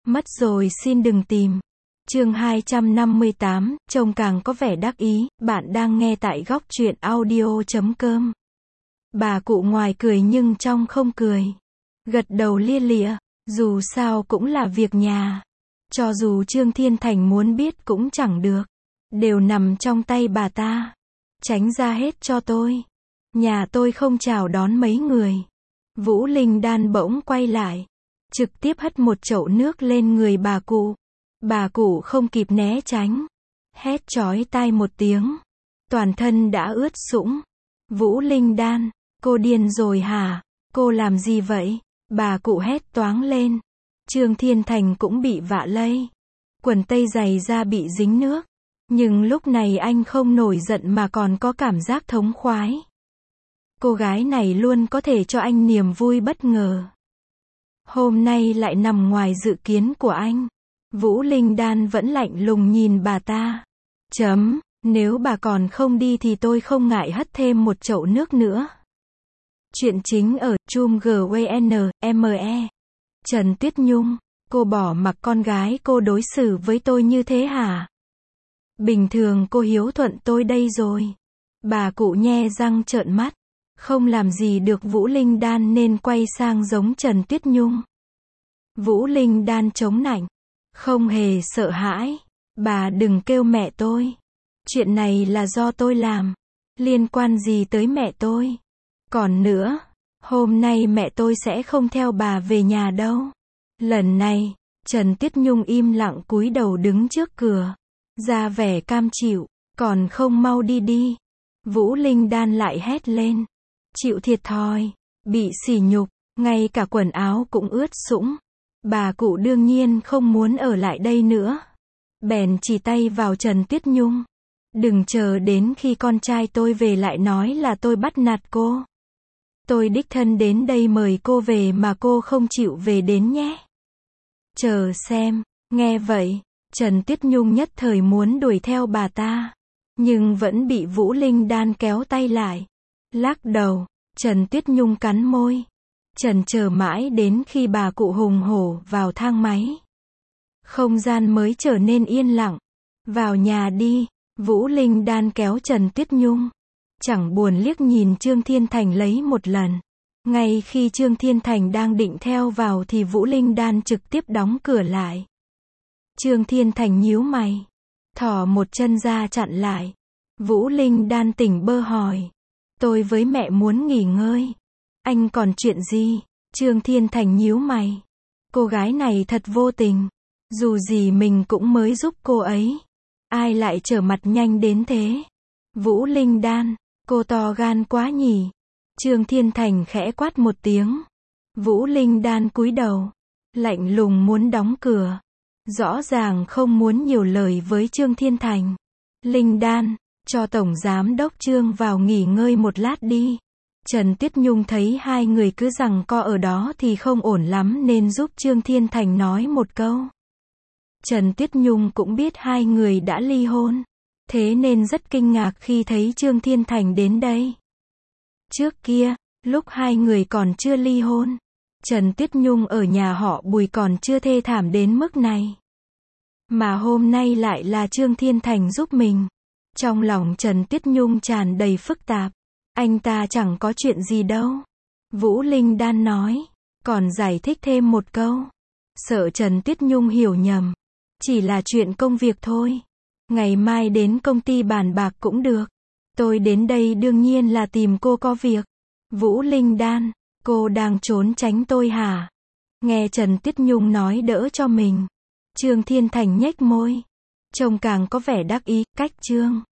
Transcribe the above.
Mất rồi xin đừng tìm. Chương 258, trông càng có vẻ đắc ý, bạn đang nghe tại góc truyện audio.com. Bà cụ ngoài cười nhưng trong không cười. Gật đầu lia lịa, dù sao cũng là việc nhà. Cho dù Trương Thiên Thành muốn biết cũng chẳng được. Đều nằm trong tay bà ta. Tránh ra hết cho tôi. Nhà tôi không chào đón mấy người. Vũ Linh Đan bỗng quay lại. Trực tiếp hất một chậu nước lên người bà cụ. Bà cụ không kịp né tránh. Hét chói tai một tiếng. Toàn thân đã ướt sũng. Vũ Linh Đan, cô điên rồi hả? Cô làm gì vậy? Bà cụ hét toáng lên. Trương Thiên Thành cũng bị vạ lây. Quần tây giày da bị dính nước. Nhưng lúc này anh không nổi giận mà còn có cảm giác thống khoái. Cô gái này luôn có thể cho anh niềm vui bất ngờ. Hôm nay lại nằm ngoài dự kiến của anh. Vũ Linh Đan vẫn lạnh lùng nhìn bà ta. Nếu bà còn không đi thì tôi không ngại hất thêm một chậu nước nữa. Chuyện chính ở Chum GWNME. Trần Tuyết Nhung, cô bỏ mặc con gái cô đối xử với tôi như thế hả? Bình thường cô hiếu thuận tôi đây rồi. Bà cụ nhe răng trợn mắt. Không làm gì được Vũ Linh Đan nên quay sang giống Trần Tuyết Nhung. Vũ Linh Đan chống nạnh. Không hề sợ hãi. Bà đừng kêu mẹ tôi. Chuyện này là do tôi làm. Liên quan gì tới mẹ tôi? Còn nữa, hôm nay mẹ tôi sẽ không theo bà về nhà đâu. Lần này, Trần Tuyết Nhung im lặng cúi đầu đứng trước cửa. Ra vẻ cam chịu. Còn không mau đi đi. Vũ Linh Đan lại hét lên. Chịu thiệt thòi. Bị sỉ nhục. Ngay cả quần áo cũng ướt sũng. Bà cụ đương nhiên không muốn ở lại đây nữa. Bèn chỉ tay vào Trần Tuyết Nhung. Đừng chờ đến khi con trai tôi về lại nói là tôi bắt nạt cô. Tôi đích thân đến đây mời cô về mà cô không chịu về đến nhé. Chờ xem. Nghe vậy, Trần Tuyết Nhung nhất thời muốn đuổi theo bà ta. Nhưng vẫn bị Vũ Linh Đan kéo tay lại. Lắc đầu, Trần Tuyết Nhung cắn môi. Trần chờ mãi đến khi bà cụ hùng hổ vào thang máy. Không gian mới trở nên yên lặng. Vào nhà đi, Vũ Linh Đan kéo Trần Tuyết Nhung. Chẳng buồn liếc nhìn Trương Thiên Thành lấy một lần. Ngay khi Trương Thiên Thành đang định theo vào thì Vũ Linh Đan trực tiếp đóng cửa lại. Trương Thiên Thành nhíu mày. Thò một chân ra chặn lại. Vũ Linh Đan tỉnh bơ hỏi. Tôi với mẹ muốn nghỉ ngơi. Anh còn chuyện gì? Trương Thiên Thành nhíu mày. Cô gái này thật vô tình. Dù gì mình cũng mới giúp cô ấy. Ai lại trở mặt nhanh đến thế? Vũ Linh Đan, cô to gan quá nhỉ? Trương Thiên Thành khẽ quát một tiếng. Vũ Linh Đan cúi đầu. Lạnh lùng muốn đóng cửa. Rõ ràng không muốn nhiều lời với Trương Thiên Thành. Linh Đan, cho Tổng Giám Đốc Trương vào nghỉ ngơi một lát đi. Trần Tuyết Nhung thấy hai người cứ giằng co ở đó thì không ổn lắm nên giúp Trương Thiên Thành nói một câu. Trần Tuyết Nhung cũng biết hai người đã ly hôn. Thế nên rất kinh ngạc khi thấy Trương Thiên Thành đến đây. Trước kia, lúc hai người còn chưa ly hôn, Trần Tuyết Nhung ở nhà họ Bùi còn chưa thê thảm đến mức này. Mà hôm nay lại là Trương Thiên Thành giúp mình. Trong lòng Trần Tuyết Nhung tràn đầy phức tạp. Anh ta chẳng có chuyện gì đâu. Vũ Linh Đan nói. Còn giải thích thêm một câu. Sợ Trần Tuyết Nhung hiểu nhầm. Chỉ là chuyện công việc thôi. Ngày mai đến công ty bàn bạc cũng được. Tôi đến đây đương nhiên là tìm cô có việc. Vũ Linh Đan, cô đang trốn tránh tôi hả? Nghe Trần Tuyết Nhung nói đỡ cho mình. Trương Thiên Thành nhếch môi. Trông càng có vẻ đắc ý, cách Trương